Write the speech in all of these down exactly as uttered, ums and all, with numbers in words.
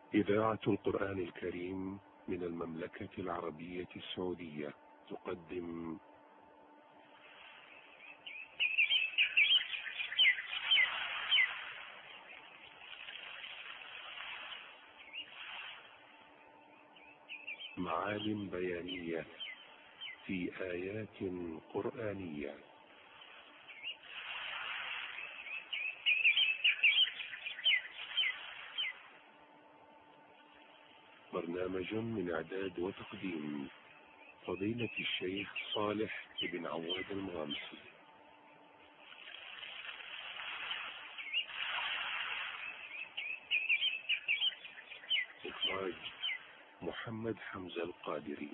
إذاعة القرآن الكريم من المملكة العربية السعودية تقدم معالم بيانية في آيات قرآنية. برنامج من إعداد وتقديم فضيلة الشيخ صالح بن عواد المغامسي. إخراج محمد حمزة القادري.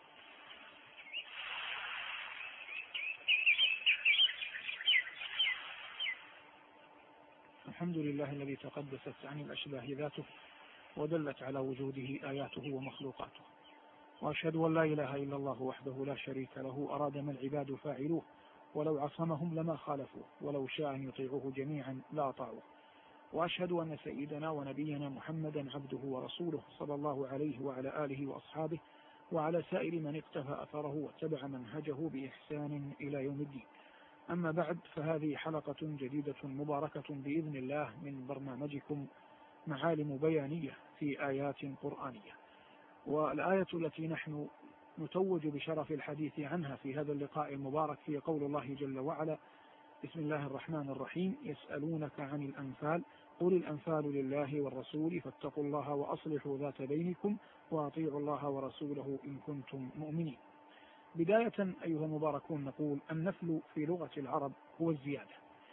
الحمد لله الذي تقدست عن الأشباه ذاته ودلت على وجوده آياته ومخلوقاته، وأشهد أن لا إله إلا الله وحده لا شريك له أراد ما العباد فاعلوه، ولو عصمهم لما خالفوه، ولو شاء أن يطيعوه جميعا لا أطاعوه. وأشهد أن سيدنا ونبينا محمدا عبده ورسوله صلى الله عليه وعلى آله وأصحابه وعلى سائر من اقتفى أثره واتبع منهجه بإحسان إلى يوم الدين. أما بعد، فهذه حلقة جديدة مباركة بإذن الله من برنامجكم معالم بيانية في آيات قرآنية. والآية التي نحن نتوج بشرف الحديث عنها في هذا اللقاء المبارك هي قول الله جل وعلا: بسم الله الرحمن الرحيم: يسألونك عن الأنفال قل الأنفال لله والرسول فاتقوا الله وأصلحوا ذات بينكم وأطيعوا الله ورسوله إن كنتم مؤمنين. بداية أيها المباركون، نقول النفل في لغة العرب هو الزيادة،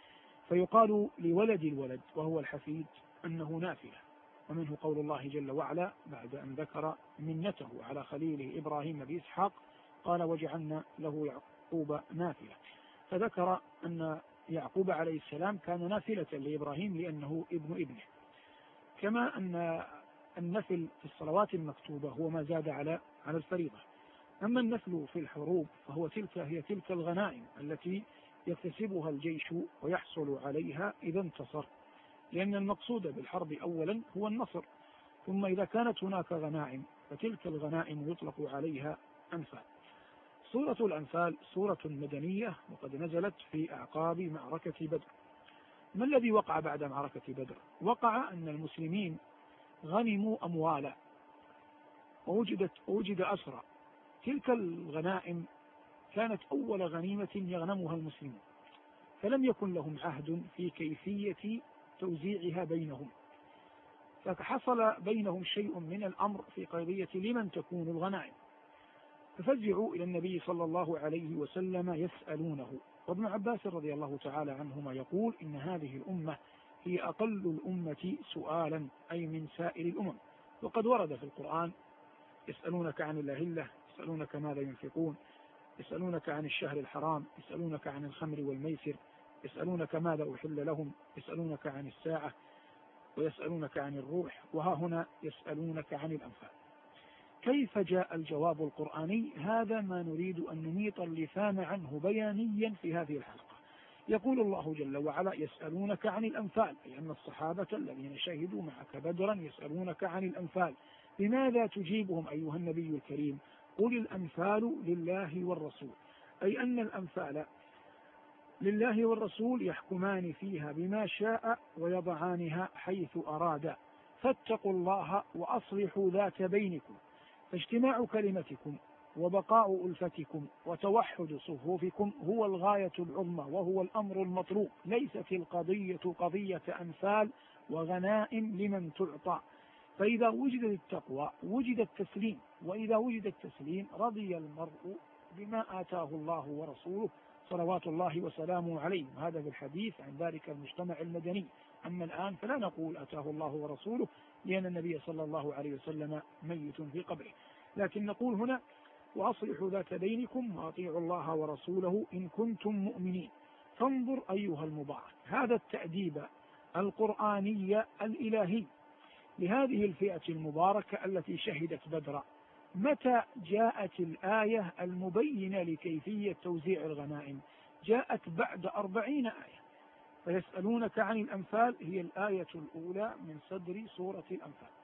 فيقال لولد الولد وهو الحفيد أنه نافلة، ومنه قول الله جل وعلا بعد أن ذكر منته على خليله إبراهيم بإسحاق قال: وجعلنا له يعقوب نافلة، فذكر أن يعقوب عليه السلام كان نافلة لإبراهيم لأنه ابن ابنه. كما أن النفل في الصلوات المكتوبة هو ما زاد على على الفريضة. أما النفل في الحروب فهو تلك هي تلك الغنائم التي يكتسبها الجيش ويحصل عليها إذا انتصر، لأن المقصود بالحرب أولا هو النصر، ثم إذا كانت هناك غنائم فتلك الغنائم يطلق عليها أنفال. سورة الأنفال سورة مدنية، وقد نزلت في أعقاب معركة بدر. ما الذي وقع بعد معركة بدر؟ وقع أن المسلمين غنموا أموالا ووجدت ووجد أسرى. تلك الغنائم كانت أول غنيمة يغنمها المسلمون، فلم يكن لهم عهد في كيفية توزيعها بينهم، فحصل بينهم شيء من الأمر في قضية لمن تكون الغنائم، ففزعوا إلى النبي صلى الله عليه وسلم يسألونه. وابن عباس رضي الله تعالى عنهما يقول: إن هذه الأمة هي أقل الأمة سؤالا، أي من سائر الأمم. وقد ورد في القرآن: يسألونك عن الأهلة، يسألونك ماذا ينفقون، يسألونك عن الشهر الحرام، يسألونك عن الخمر والميسر، يسألونك ماذا أحل لهم، يسألونك عن الساعة، ويسألونك عن الروح، وها هنا يسألونك عن الأنفال. كيف جاء الجواب القرآني؟ هذا ما نريد أن نميط اللثام عنه بيانيا في هذه الحلقة. يقول الله جل وعلا: يسألونك عن الأنفال، أي أن الصحابة الذين شهدوا معك بدرا يسألونك عن الأنفال. لماذا تجيبهم أيها النبي الكريم؟ قل الأنفال لله والرسول، أي أن الأنفال لله والرسول يحكمان فيها بما شاء ويضعانها حيث أرادا، فاتقوا الله وأصلحوا ذات بينكم، فاجتماع كلمتكم وبقاء ألفتكم وتوحد صفوفكم هو الغاية العظمى وهو الأمر المطلوب. ليست القضية قضية أنفال وغنائم لمن تعطى، فإذا وجد التقوى وجد التسليم، وإذا وجد التسليم رضي المرء بما آتاه الله ورسوله صلوات الله وسلامه عليه. هذا في الحديث عن ذلك المجتمع المدني. أما الآن فلا نقول آتاه الله ورسوله، لأن النبي صلى الله عليه وسلم ميت في قبره، لكن نقول هنا: وأصلحوا ذات بينكم وأطيعوا الله ورسوله إن كنتم مؤمنين. فانظر أيها المبارك هذا التأديب القرآني الإلهي لهذه الفئة المباركة التي شهدت بدرا. متى جاءت الآية المبينة لكيفية توزيع الغنائم؟ جاءت بعد أربعين آية. فيسألونك عن الأنفال هي الآية الأولى من صدر سورة الأنفال.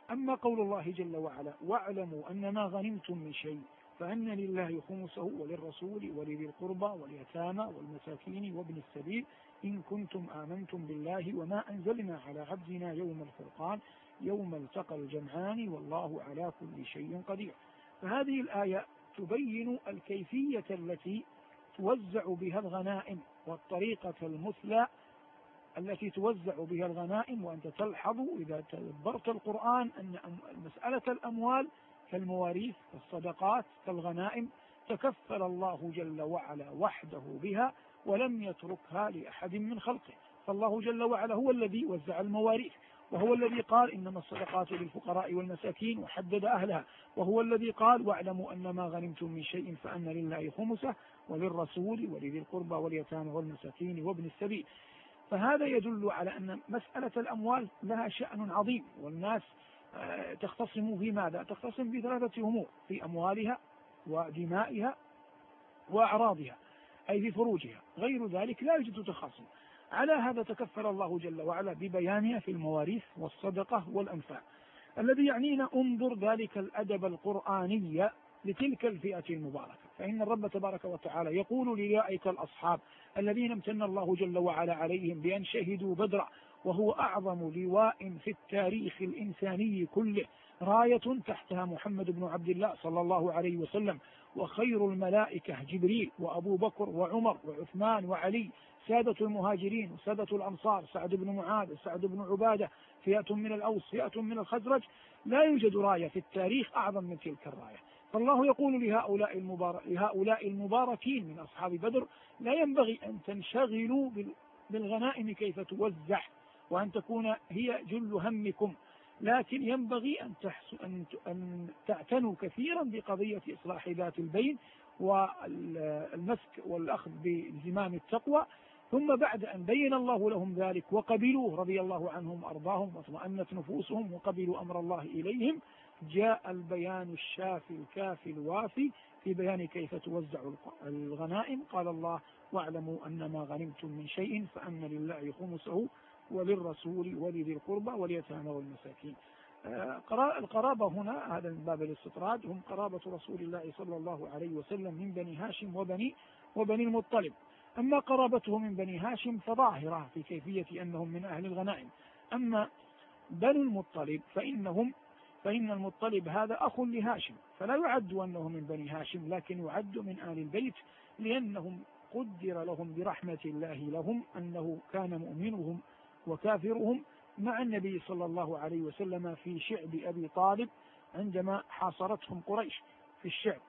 أما قول الله جل وعلا واعلموا أن ما غنمتم من شيء فأن لله خمسه وللرسول ولذي القربى واليتامى والمساكين وابن السبيل إن كنتم آمنتم بالله وما أنزلنا على عبدنا يوم الفرقان يوم التقى الجمعان والله على كل شيء قدير. فهذه الآية تبين الكيفية التي توزع بها الغنائم والطريقة المثلى التي توزع بها الغنائم. وأنت تلحظ إذا تدبرت القرآن أن مسألة الأموال كالمواريث والصدقات كالغنائم تكفل الله جل وعلا وحده بها ولم يتركها لأحد من خلقه. فالله جل وعلا هو الذي وزع المواريث، وهو الذي قال إنما الصدقات للفقراء والمساكين وحدد أهلها، وهو الذي قال واعلموا أن ما غنمتم من شيء فأن لله خمسه وللرسول ولذي القربى واليتامى والمساكين وابن السبيل. فهذا يدل على أن مسألة الأموال لها شأن عظيم، والناس تختصم في ماذا؟ تختصم في ثلاثة أمور: في أموالها ودمائها وأعراضها، أي في فروجها. غير ذلك لا يوجد تخاصم. على هذا تكفل الله جل وعلا ببيانها في المواريث والصدقة والأنفال. الذي يعنينا انظر ذلك الأدب القرآني لتلك الفئة المباركة، فإن الرب تبارك وتعالى يقول لأولئك الأصحاب الذين امتن الله جل وعلا عليهم بأن شهدوا بدرا، وهو أعظم لواء في التاريخ الإنساني كله، راية تحتها محمد بن عبد الله صلى الله عليه وسلم، وخير الملائكة جبريل وأبو بكر وعمر وعثمان وعلي، سادة المهاجرين وسادة الأنصار، سعد بن معاذ وسعد بن عبادة، فئة من الأوس فئة من الخزرج. لا يوجد راية في التاريخ أعظم من تلك الراية. فالله يقول لهؤلاء, المبارك لهؤلاء المباركين من أصحاب بدر: لا ينبغي أن تنشغلوا بالغنائم كيف توزع وأن تكون هي جل همكم، لكن ينبغي أن, أن, أن تعتنوا كثيرا بقضية إصلاح ذات البين والمسك والأخذ بزمام التقوى. ثم بعد أن بين الله لهم ذلك وقبلوه رضي الله عنهم أرضاهم واطمأنت نفوسهم وقبلوا أمر الله إليهم، جاء البيان الشافي الكافي الوافي في بيان كيف توزع الغنائم. قال الله: واعلموا أن ما غنمتم من شيء فأن لله خمسه وللرسول ولذي القربى واليتامى والمساكين. القرابة هنا هذا من باب الاستطراد، هم قرابة رسول الله صلى الله عليه وسلم من بني هاشم وبني وبني المطلب. أما قرابته من بني هاشم فظاهرة في كيفية أنهم من أهل الغنائم. أما بنو المطلب فإنهم فإن المطلب هذا أخ لهاشم، فلا يعد أنه من بني هاشم، لكن يعد من آل البيت، لأنهم قدر لهم برحمة الله لهم أنه كان مؤمنهم وكافرهم مع النبي صلى الله عليه وسلم في شعب أبي طالب عندما حاصرتهم قريش في الشعب.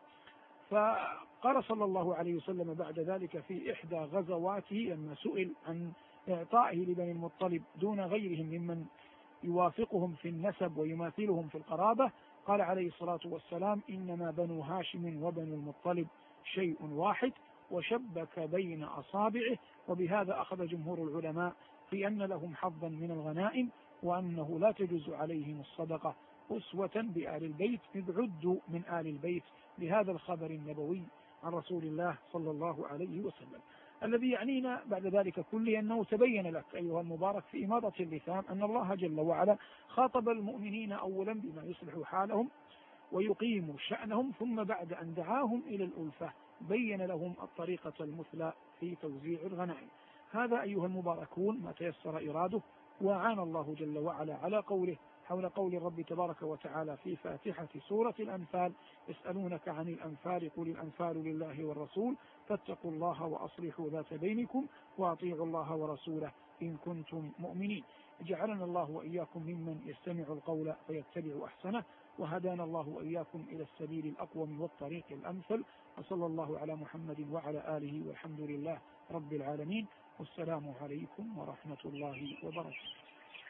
فقال صلى الله عليه وسلم بعد ذلك في إحدى غزواته لما سئل عن إعطائه لبني المطلب دون غيرهم ممن يوافقهم في النسب ويماثلهم في القرابة، قال عليه الصلاة والسلام: إنما بنو هاشم وبنو المطلب شيء واحد، وشبك بين أصابعه. وبهذا أخذ جمهور العلماء في أن لهم حظا من الغنائم، وأنه لا تجوز عليهم الصدقة أسوة بآل البيت إذ عدوا من آل البيت لهذا الخبر النبوي عن رسول الله صلى الله عليه وسلم. الذي يعنينا بعد ذلك كله أنه تبين لك أيها المبارك في إماضة اللثام أن الله جل وعلا خاطب المؤمنين أولا بما يصلح حالهم ويقيم شأنهم، ثم بعد أن دعاهم إلى الألفة بين لهم الطريقة المثلى في توزيع الغنائم. هذا أيها المباركون ما تيسر إراده، وعان الله جل وعلا على قوله حول قول الرب تبارك وتعالى في فاتحة سورة الأنفال: يسألونك عن الأنفال قل الأنفال لله والرسول فاتقوا الله وأصلحوا ذات بينكم وأطيعوا الله ورسوله إن كنتم مؤمنين. جعلنا الله وإياكم ممن يستمع القول فيتبع أحسنه، وهدانا الله وإياكم إلى السبيل الأقوم والطريق الأمثل. وصلى الله على محمد وعلى آله والحمد لله رب العالمين، والسلام عليكم ورحمة الله وبركاته.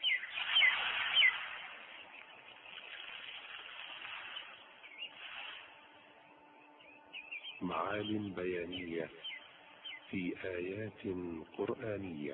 معالم بيانية في آيات قرآنية.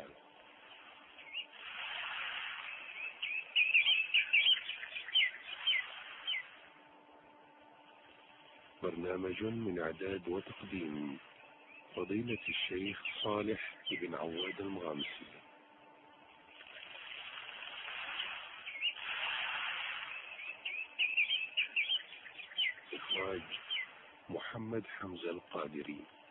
برنامج من إعداد وتقديم فضيلة الشيخ صالح بن عواد المغامسي. إخراج محمد حمزة القادري.